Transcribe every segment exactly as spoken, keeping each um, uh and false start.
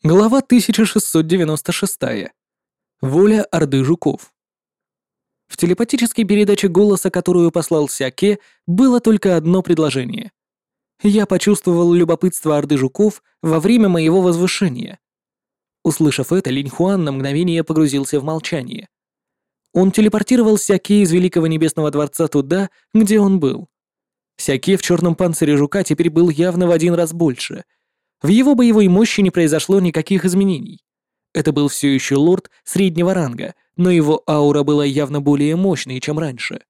Глава тысяча шестьсот девяносто шесть. Воля Орды Жуков. В телепатической передаче голоса, которую послал Сяке, было только одно предложение. Я почувствовал любопытство Орды Жуков во время моего возвышения. Услышав это, Линь Хуан на мгновение погрузился в молчание. Он телепортировал Сяке из Великого Небесного Дворца туда, где он был. Сяке в черном панцире жука теперь был явно в один раз больше. В его боевой мощи не произошло никаких изменений. Это был все еще лорд среднего ранга, но его аура была явно более мощной, чем раньше.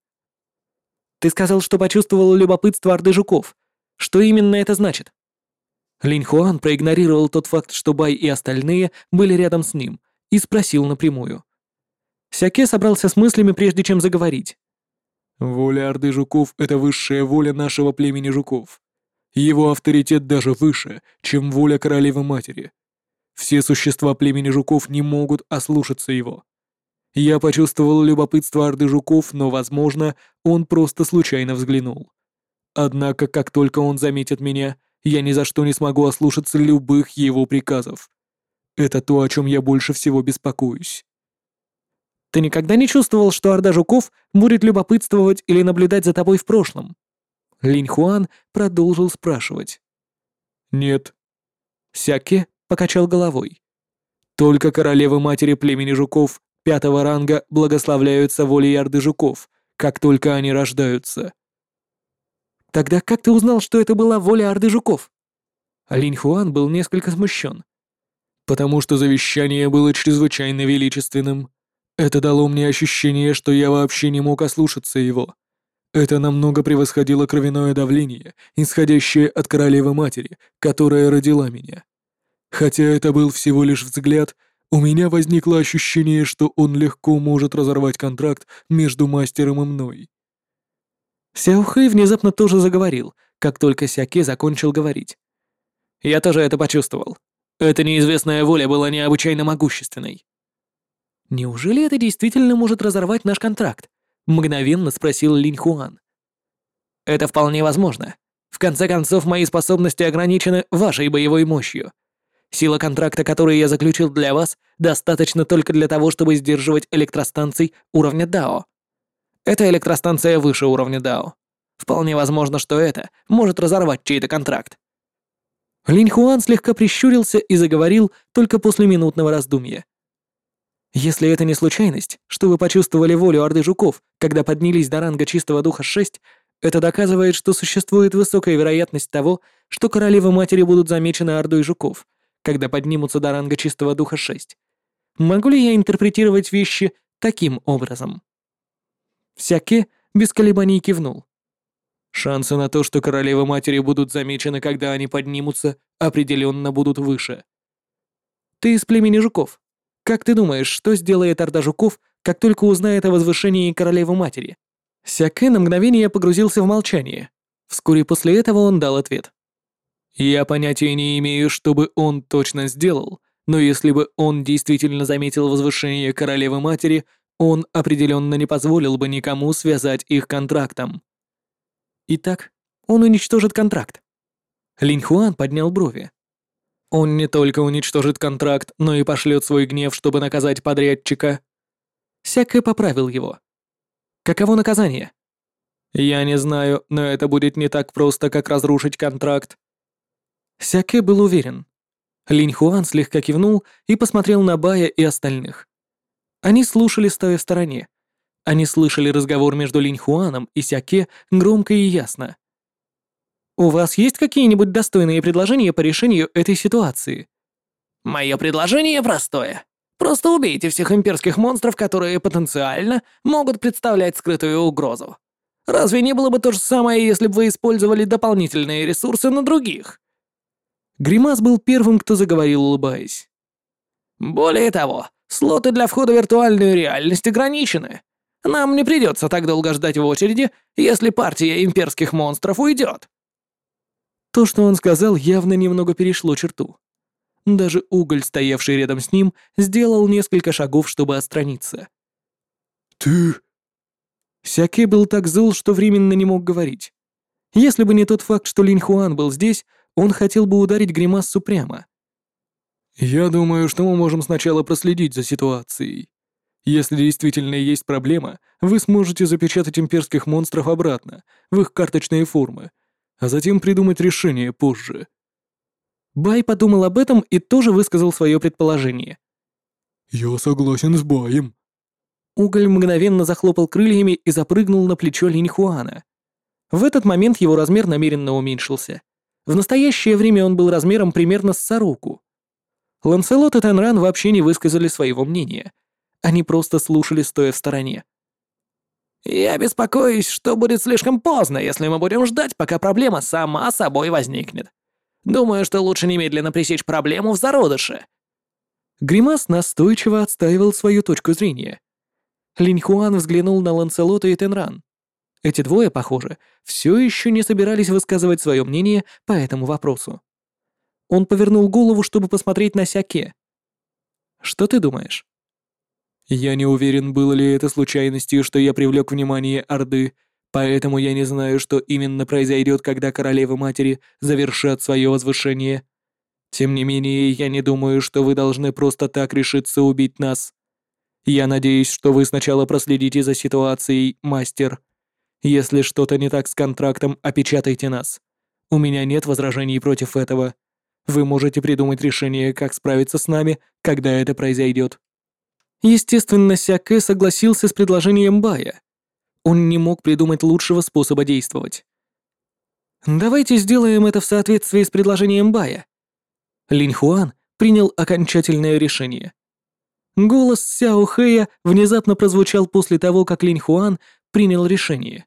«Ты сказал, что почувствовал любопытство Орды Жуков. Что именно это значит?» Линь Хуан проигнорировал тот факт, что Бай и остальные были рядом с ним, и спросил напрямую. Сяке собрался с мыслями, прежде чем заговорить. «Воля Орды Жуков — это высшая воля нашего племени жуков. Его авторитет даже выше, чем воля Королевы-Матери. Все существа племени жуков не могут ослушаться его. Я почувствовал любопытство Орды Жуков, но, возможно, он просто случайно взглянул. Однако, как только он заметит меня, я ни за что не смогу ослушаться любых его приказов. Это то, о чем я больше всего беспокоюсь». «Ты никогда не чувствовал, что Орда Жуков будет любопытствовать или наблюдать за тобой в прошлом?» Линь Хуан продолжил спрашивать. «Нет». Сяке покачал головой. «Только королевы-матери племени жуков пятого ранга благословляются волей Орды Жуков, как только они рождаются». «Тогда как ты узнал, что это была воля Орды Жуков?» Линь Хуан был несколько смущен. «Потому что завещание было чрезвычайно величественным. Это дало мне ощущение, что я вообще не мог ослушаться его. Это намного превосходило кровяное давление, исходящее от королевы-матери, которая родила меня. Хотя это был всего лишь взгляд, у меня возникло ощущение, что он легко может разорвать контракт между мастером и мной». Сяо Хэй внезапно тоже заговорил, как только Сяке закончил говорить. «Я тоже это почувствовал. Эта неизвестная воля была необычайно могущественной». «Неужели это действительно может разорвать наш контракт?» — мгновенно спросил Линь Хуан. «Это вполне возможно. В конце концов, мои способности ограничены вашей боевой мощью. Сила контракта, который я заключил для вас, достаточно только для того, чтобы сдерживать электростанций уровня Дао. Эта электростанция выше уровня Дао. Вполне возможно, что это может разорвать чей-то контракт». Линь Хуан слегка прищурился и заговорил только после минутного раздумья. «Если это не случайность, что вы почувствовали волю Орды Жуков, когда поднялись до ранга Чистого Духа шесть, это доказывает, что существует высокая вероятность того, что королевы-матери будут замечены Ордой Жуков, когда поднимутся до ранга Чистого Духа шесть. Могу ли я интерпретировать вещи таким образом?» Сяке без колебаний кивнул. «Шансы на то, что королевы-матери будут замечены, когда они поднимутся, определенно будут выше». «Ты из племени жуков. Как ты думаешь, что сделает Орда Жуков, как только узнает о возвышении королевы-матери?» Сяке на мгновение погрузился в молчание. Вскоре после этого он дал ответ. «Я понятия не имею, что бы он точно сделал, но если бы он действительно заметил возвышение королевы-матери, он определенно не позволил бы никому связать их контрактом». «Итак, он уничтожит контракт». Линь Хуан поднял брови. «Он не только уничтожит контракт, но и пошлет свой гнев, чтобы наказать подрядчика». Сяке поправил его. «Каково наказание?» «Я не знаю, но это будет не так просто, как разрушить контракт». Сяке был уверен. Линь Хуан слегка кивнул и посмотрел на Бая и остальных. Они слушали, стоя в стороне. Они слышали разговор между Линь Хуаном и Сяке громко и ясно. «У вас есть какие-нибудь достойные предложения по решению этой ситуации?» «Мое предложение простое. Просто убейте всех имперских монстров, которые потенциально могут представлять скрытую угрозу. Разве не было бы то же самое, если бы вы использовали дополнительные ресурсы на других?» Гримас был первым, кто заговорил, улыбаясь. «Более того, слоты для входа в виртуальную реальность ограничены. Нам не придется так долго ждать в очереди, если партия имперских монстров уйдет». То, что он сказал, явно немного перешло черту. Даже уголь, стоявший рядом с ним, сделал несколько шагов, чтобы отстраниться. «Ты...» Сяке был так зол, что временно не мог говорить. Если бы не тот факт, что Линь Хуан был здесь, он хотел бы ударить Гримассу прямо. Я думаю, что мы можем сначала проследить за ситуацией. Если действительно есть проблема, вы сможете запечатать имперских монстров обратно, в их карточные формы, а затем придумать решение позже. Бай подумал об этом и тоже высказал свое предположение. Я согласен с Баем. Уголь мгновенно захлопал крыльями и запрыгнул на плечо Линьхуана. В этот момент его размер намеренно уменьшился. В настоящее время он был размером примерно с сороку. Ланселот и Тенран вообще не высказали своего мнения. Они просто слушали, стоя в стороне. «Я беспокоюсь, что будет слишком поздно, если мы будем ждать, пока проблема сама собой возникнет. Думаю, что лучше немедленно пресечь проблему в зародыше». Гримас настойчиво отстаивал свою точку зрения. Линьхуан взглянул на Ланселота и Тенран. Эти двое, похоже, все еще не собирались высказывать свое мнение по этому вопросу. Он повернул голову, чтобы посмотреть на Сяке. «Что ты думаешь?» Я не уверен, было ли это случайностью, что я привлек внимание Орды, поэтому я не знаю, что именно произойдет, когда королевы-матери завершат свое возвышение. Тем не менее, я не думаю, что вы должны просто так решиться убить нас. Я надеюсь, что вы сначала проследите за ситуацией, мастер. Если что-то не так с контрактом, опечатайте нас. У меня нет возражений против этого. Вы можете придумать решение, как справиться с нами, когда это произойдет. Естественно, Сяке согласился с предложением Бая. Он не мог придумать лучшего способа действовать. «Давайте сделаем это в соответствии с предложением Бая». Линьхуан принял окончательное решение. Голос Сяо Хэя внезапно прозвучал после того, как Линьхуан принял решение.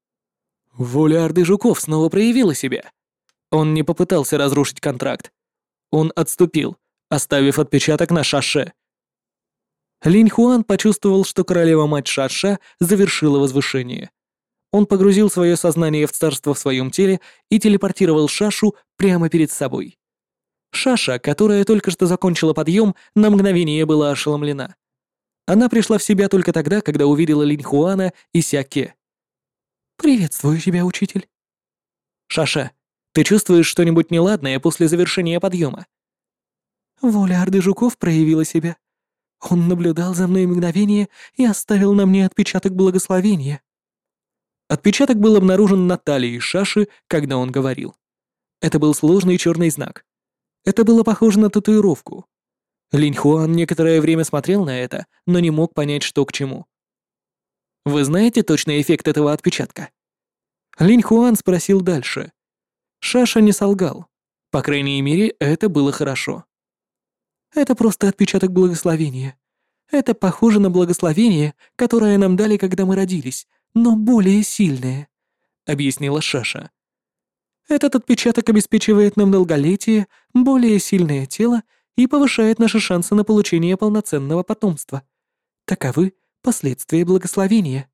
Воля Орды Жуков снова проявила себя. Он не попытался разрушить контракт. Он отступил, оставив отпечаток на шаше. Линьхуан почувствовал, что королева-мать Шаша завершила возвышение. Он погрузил свое сознание в царство в своем теле и телепортировал Шашу прямо перед собой. Шаша, которая только что закончила подъем, на мгновение была ошеломлена. Она пришла в себя только тогда, когда увидела Линьхуана и Сяке. «Приветствую тебя, учитель». «Шаша, ты чувствуешь что-нибудь неладное после завершения подъема?» «Воля Орды Жуков проявила себя. Он наблюдал за мной мгновение и оставил на мне отпечаток благословения». Отпечаток был обнаружен на талии Шаши, когда он говорил. Это был сложный черный знак. Это было похоже на татуировку. Линьхуан некоторое время смотрел на это, но не мог понять, что к чему. «Вы знаете точный эффект этого отпечатка?» Линьхуан спросил дальше. Шаша не солгал. По крайней мере, это было хорошо. «Это просто отпечаток благословения. Это похоже на благословение, которое нам дали, когда мы родились, но более сильное», — объяснила Шаша. «Этот отпечаток обеспечивает нам долголетие, более сильное тело и повышает наши шансы на получение полноценного потомства. Таковы последствия благословения».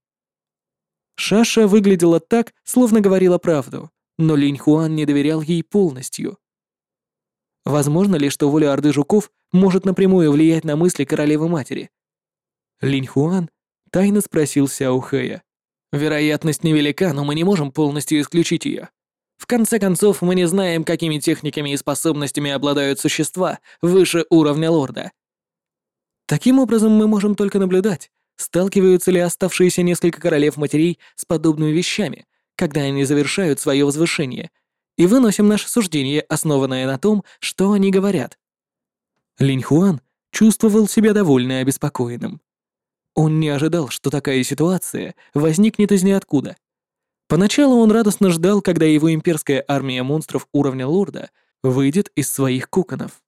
Шаша выглядела так, словно говорила правду, но Линьхуан не доверял ей полностью. Возможно ли, что воля Орды Жуков может напрямую влиять на мысли королевы-матери? Линьхуан тайно спросил Сяо Хэя. «Вероятность невелика, но мы не можем полностью исключить ее. В конце концов, мы не знаем, какими техниками и способностями обладают существа выше уровня лорда. Таким образом, мы можем только наблюдать, сталкиваются ли оставшиеся несколько королев-матерей с подобными вещами, когда они завершают свое возвышение, и выносим наше суждение, основанное на том, что они говорят». Линьхуан чувствовал себя довольно обеспокоенным. Он не ожидал, что такая ситуация возникнет из ниоткуда. Поначалу он радостно ждал, когда его имперская армия монстров уровня лорда выйдет из своих коконов.